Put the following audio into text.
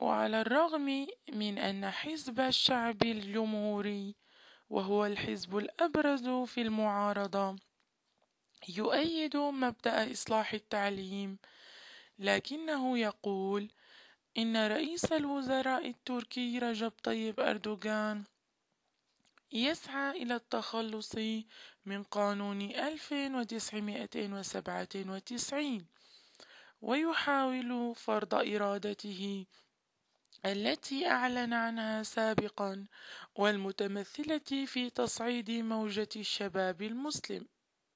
وعلى الرغم من أن حزب الشعب الجمهوري وهو الحزب الأبرز في المعارضة يؤيد مبدأ إصلاح التعليم، لكنه يقول إن رئيس الوزراء التركي رجب طيب أردوغان يسعى إلى التخلص من قانون 1997 ويحاول فرض إرادته التي أعلن عنها سابقا والمتمثلة في تصعيد موجة الشباب المسلم.